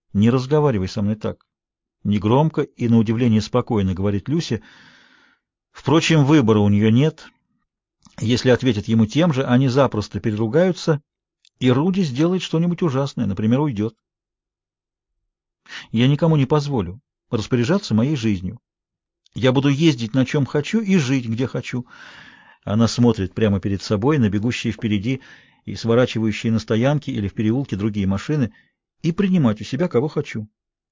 Не разговаривай со мной так. Негромко и, на удивление, спокойно говорит Люси. Впрочем, выбора у нее нет. Если ответят ему тем же, они запросто переругаются, и Руди сделает что-нибудь ужасное, например, уйдет. Я никому не позволю распоряжаться моей жизнью. Я буду ездить на чем хочу и жить где хочу. Она смотрит прямо перед собой на бегущие впереди и сворачивающие на стоянке или в переулке другие машины и принимать у себя кого хочу.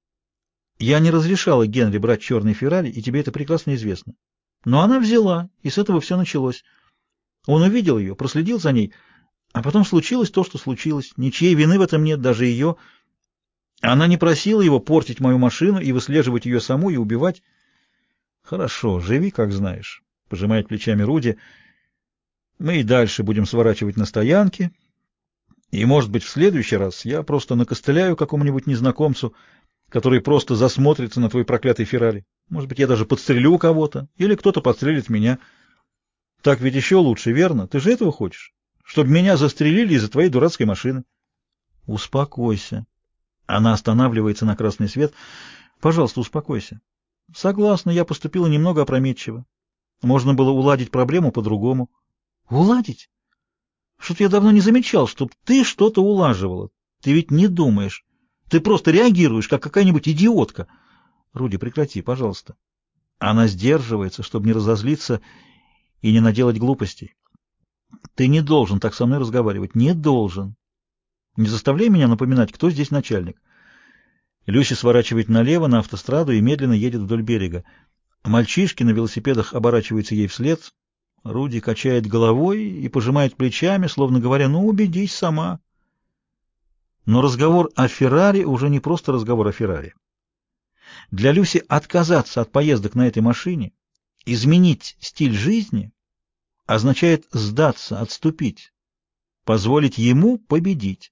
Я не разрешала Генри брать черный Феррари, и тебе это прекрасно известно. Но она взяла, и с этого все началось. Он увидел ее, проследил за ней, а потом случилось то, что случилось. Ничьей вины в этом нет, даже ее. Она не просила его портить мою машину и выслеживать ее саму и убивать. Хорошо, живи, как знаешь, — пожимает плечами Руди. Мы и дальше будем сворачивать на стоянке, и, может быть, в следующий раз я просто накостыляю какому-нибудь незнакомцу, который просто засмотрится на твой проклятый Феррари. Может быть, я даже подстрелю кого-то, или кто-то подстрелит меня. Так ведь еще лучше, верно? Ты же этого хочешь? Чтобы меня застрелили из-за твоей дурацкой машины. Успокойся. Она останавливается на красный свет. Пожалуйста, успокойся. Согласна, я поступила немного опрометчиво. Можно было уладить проблему по-другому. Уладить? Что-то я давно не замечал, чтоб ты что-то улаживала. Ты ведь не думаешь. Ты просто реагируешь, как какая-нибудь идиотка. Руди, прекрати, пожалуйста. Она сдерживается, чтобы не разозлиться и не наделать глупостей. Ты не должен так со мной разговаривать. Не должен. Не заставляй меня напоминать, кто здесь начальник. Люси сворачивает налево на автостраду и медленно едет вдоль берега. Мальчишки на велосипедах оборачиваются ей вслед. Руди качает головой и пожимает плечами, словно говоря, ну, убедись сама. Но разговор о Феррари уже не просто разговор о Феррари. Для Люси отказаться от поездок на этой машине, изменить стиль жизни, означает сдаться, отступить, позволить ему победить.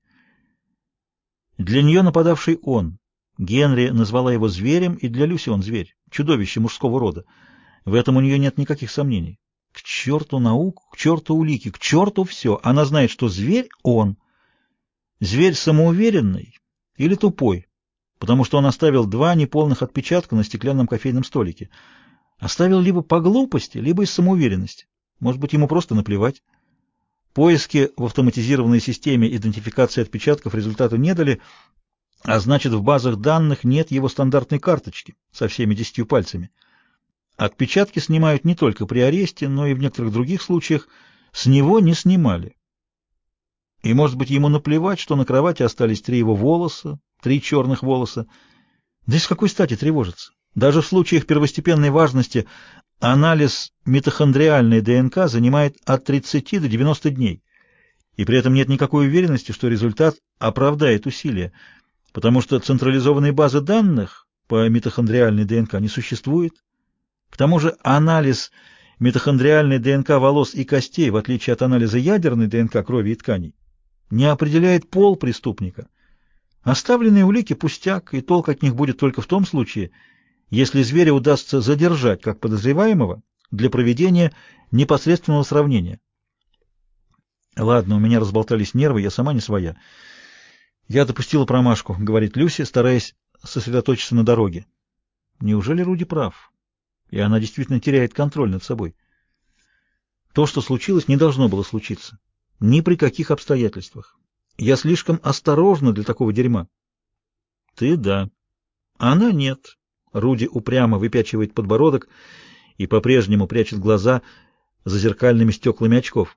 Для нее нападавший он. Генри назвала его зверем, и для Люси он зверь, чудовище мужского рода. В этом у нее нет никаких сомнений. К черту науку, к черту улики, к черту все. Она знает, что зверь он. Зверь самоуверенный или тупой, потому что он оставил два неполных отпечатка на стеклянном кофейном столике. Оставил либо по глупости, либо из самоуверенности. Может быть, ему просто наплевать. Поиски в автоматизированной системе идентификации отпечатков результата не дали, а значит, в базах данных нет его стандартной карточки со всеми 10 пальцами. Отпечатки снимают не только при аресте, но и в некоторых других случаях с него не снимали. И, может быть, ему наплевать, что на кровати остались 3 его волоса, 3 черных волоса. Да и с какой стати тревожиться? Даже в случаях первостепенной важности анализ митохондриальной ДНК занимает от 30 до 90 дней. И при этом нет никакой уверенности, что результат оправдает усилия, потому что централизованной базы данных по митохондриальной ДНК не существует. К тому же анализ митохондриальной ДНК волос и костей, в отличие от анализа ядерной ДНК крови и тканей, не определяет пол преступника. Оставленные улики пустяк, и толк от них будет только в том случае, если зверя удастся задержать как подозреваемого для проведения непосредственного сравнения. Ладно, у меня разболтались нервы, я сама не своя. Я допустила промашку, говорит Люси, стараясь сосредоточиться на дороге. Неужели Руди прав? И она действительно теряет контроль над собой. То, что случилось, не должно было случиться. Ни при каких обстоятельствах. Я слишком осторожна для такого дерьма. Ты да. Она нет. Руди упрямо выпячивает подбородок и по-прежнему прячет глаза за зеркальными стеклами очков.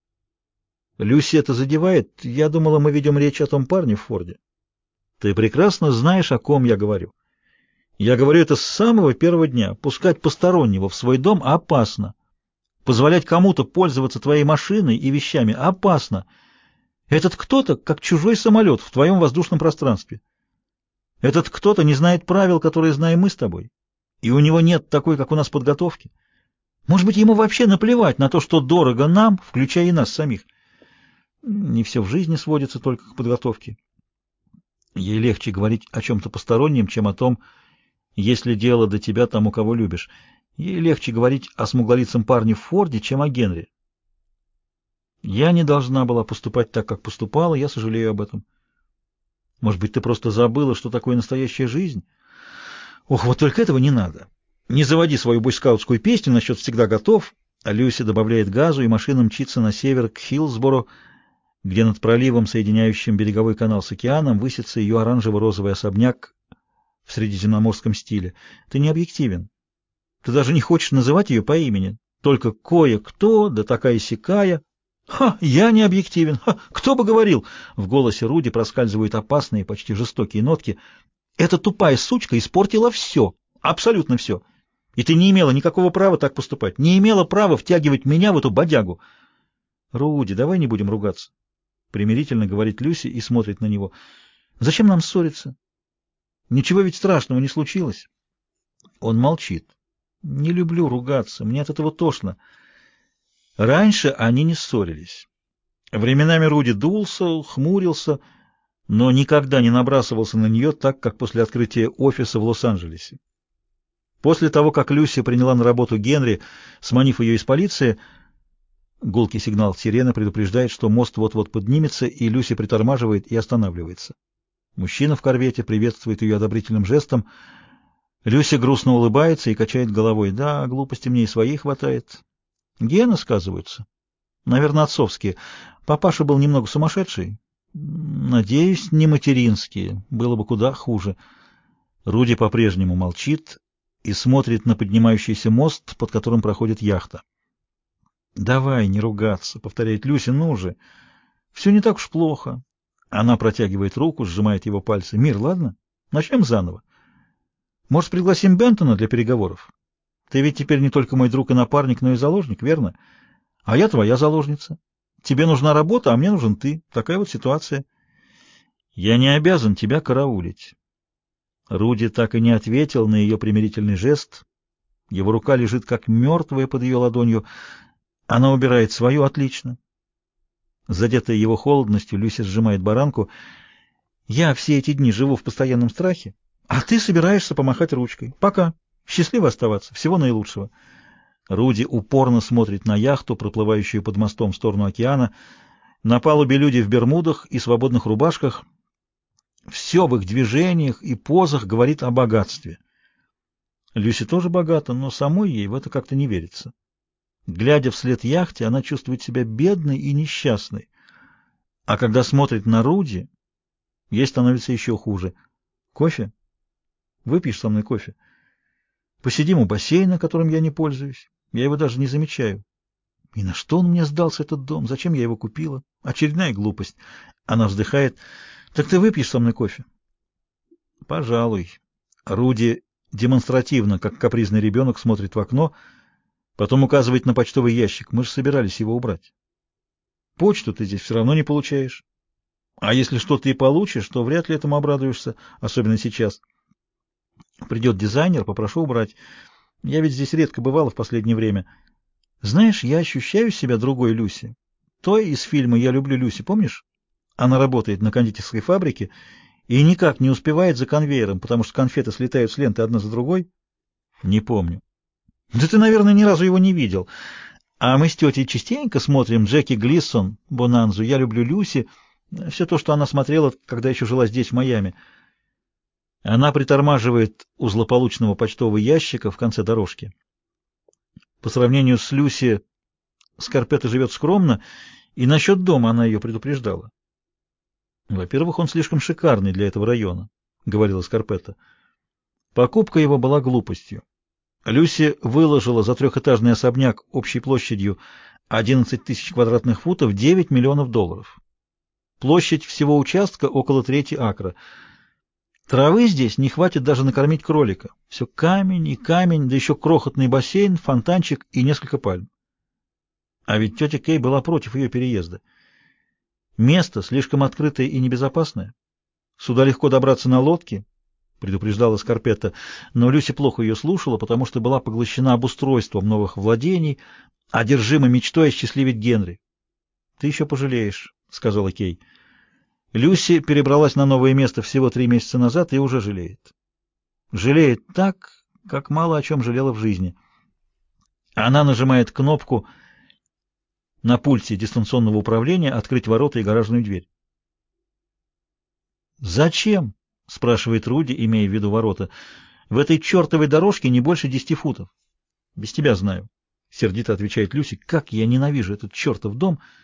Люси это задевает. Я думала, мы ведем речь о том парне в Форде. Ты прекрасно знаешь, о ком я говорю. Я говорю это с самого первого дня. Пускать постороннего в свой дом опасно. Позволять кому-то пользоваться твоей машиной и вещами опасно. Этот кто-то, как чужой самолет в твоем воздушном пространстве. Этот кто-то не знает правил, которые знаем мы с тобой. И у него нет такой, как у нас, подготовки. Может быть, ему вообще наплевать на то, что дорого нам, включая и нас самих. Не все в жизни сводится только к подготовке. Ей легче говорить о чем-то постороннем, чем о том, есть ли дело до тебя тому, кого любишь. Ей легче говорить о смуглолицем парне в Форде, чем о Генри. Я не должна была поступать так, как поступала, я сожалею об этом. Может быть, ты просто забыла, что такое настоящая жизнь? Ох, вот только этого не надо. Не заводи свою бойскаутскую песню насчет «всегда готов». А Люси добавляет газу, и машина мчится на север к Хиллсборо, где над проливом, соединяющим береговой канал с океаном, высится ее оранжево-розовый особняк в средиземноморском стиле. Ты не объективен. Ты даже не хочешь называть ее по имени. Только кое-кто, да такая-сякая. Ха, я не объективен. Ха, кто бы говорил? В голосе Руди проскальзывают опасные, почти жестокие нотки. Эта тупая сучка испортила все, абсолютно все. И ты не имела никакого права так поступать, не имела права втягивать меня в эту бодягу. Руди, давай не будем ругаться. Примирительно говорит Люси и смотрит на него. Зачем нам ссориться? Ничего ведь страшного не случилось. Он молчит. Не люблю ругаться, мне от этого тошно. Раньше они не ссорились. Временами Руди дулся, хмурился, но никогда не набрасывался на нее так, как после открытия офиса в Лос-Анджелесе. После того, как Люси приняла на работу Генри, сманив ее из полиции, гулкий сигнал сирены предупреждает, что мост вот-вот поднимется, и Люси притормаживает и останавливается. Мужчина в корвете приветствует ее одобрительным жестом. Люси грустно улыбается и качает головой. Да, глупости мне и своей хватает. Гены сказываются. Наверное, отцовские. Папаша был немного сумасшедший. Надеюсь, не материнские. Было бы куда хуже. Руди по-прежнему молчит и смотрит на поднимающийся мост, под которым проходит яхта. «Давай не ругаться», — повторяет Люси, — «ну же, все не так уж плохо». Она протягивает руку, сжимает его пальцы. «Мир, ладно? Начнем заново. Может, пригласим Бентона для переговоров? Ты ведь теперь не только мой друг и напарник, но и заложник, верно? А я твоя заложница. Тебе нужна работа, а мне нужен ты. Такая вот ситуация. Я не обязан тебя караулить». Руди так и не ответил на ее примирительный жест. Его рука лежит как мертвая под ее ладонью. Она убирает свою. Отлично. Задетая его холодностью, Люся сжимает баранку. «Я все эти дни живу в постоянном страхе, а ты собираешься помахать ручкой. Пока. Счастливо оставаться. Всего наилучшего». Руди упорно смотрит на яхту, проплывающую под мостом в сторону океана. На палубе люди в бермудах и свободных рубашках. Все в их движениях и позах говорит о богатстве. Люси тоже богата, но самой ей в это как-то не верится. Глядя вслед яхте, она чувствует себя бедной и несчастной. А когда смотрит на Руди, ей становится еще хуже. «Кофе? Выпьешь со мной кофе? Посидим у бассейна, которым я не пользуюсь. Я его даже не замечаю. И на что он мне сдался, этот дом? Зачем я его купила? Очередная глупость». Она вздыхает. «Так ты выпьешь со мной кофе?» «Пожалуй». Руди демонстративно, как капризный ребенок, смотрит в окно, потом указывает на почтовый ящик. Мы же собирались его убрать. «Почту ты здесь все равно не получаешь. А если что-то и получишь, то вряд ли этому обрадуешься, особенно сейчас. Придет дизайнер, попрошу убрать. Я ведь здесь редко бывала в последнее время. Знаешь, я ощущаю себя другой Люси. Той из фильма «Я люблю Люси», помнишь? Она работает на кондитерской фабрике и никак не успевает за конвейером, потому что конфеты слетают с ленты одна за другой. Не помню. Да ты, наверное, ни разу его не видел. А мы с тетей частенько смотрим Джеки Глисон, «Бонанзу», «Я люблю Люси», все то, что она смотрела, когда еще жила здесь, в Майами. Она притормаживает у злополучного почтового ящика в конце дорожки. По сравнению с Люси, Скарпетта живет скромно, и насчет дома она ее предупреждала. «Во-первых, он слишком шикарный для этого района», — говорила Скарпетта. Покупка его была глупостью. Люси выложила за трехэтажный особняк общей площадью 11 тысяч квадратных футов $9 миллионов. Площадь всего участка около трети акра. Травы здесь не хватит даже накормить кролика. Все камень и камень, да еще крохотный бассейн, фонтанчик и несколько пальм. А ведь тетя Кей была против ее переезда. Место слишком открытое и небезопасное. Сюда легко добраться на лодке, предупреждала Скарпетта, но Люси плохо ее слушала, потому что была поглощена обустройством новых владений, одержима мечтой осчастливить Генри. «Ты еще пожалеешь», — сказала Кей. Люси перебралась на новое место всего 3 месяца назад и уже жалеет. Жалеет так, как мало о чем жалела в жизни. Она нажимает кнопку на пульте дистанционного управления «Открыть ворота и гаражную дверь». «Зачем?» — спрашивает Руди, имея в виду ворота. «В этой чертовой дорожке не больше 10 футов». «Без тебя знаю», — сердито отвечает Люси. «Как я ненавижу этот чертов дом!»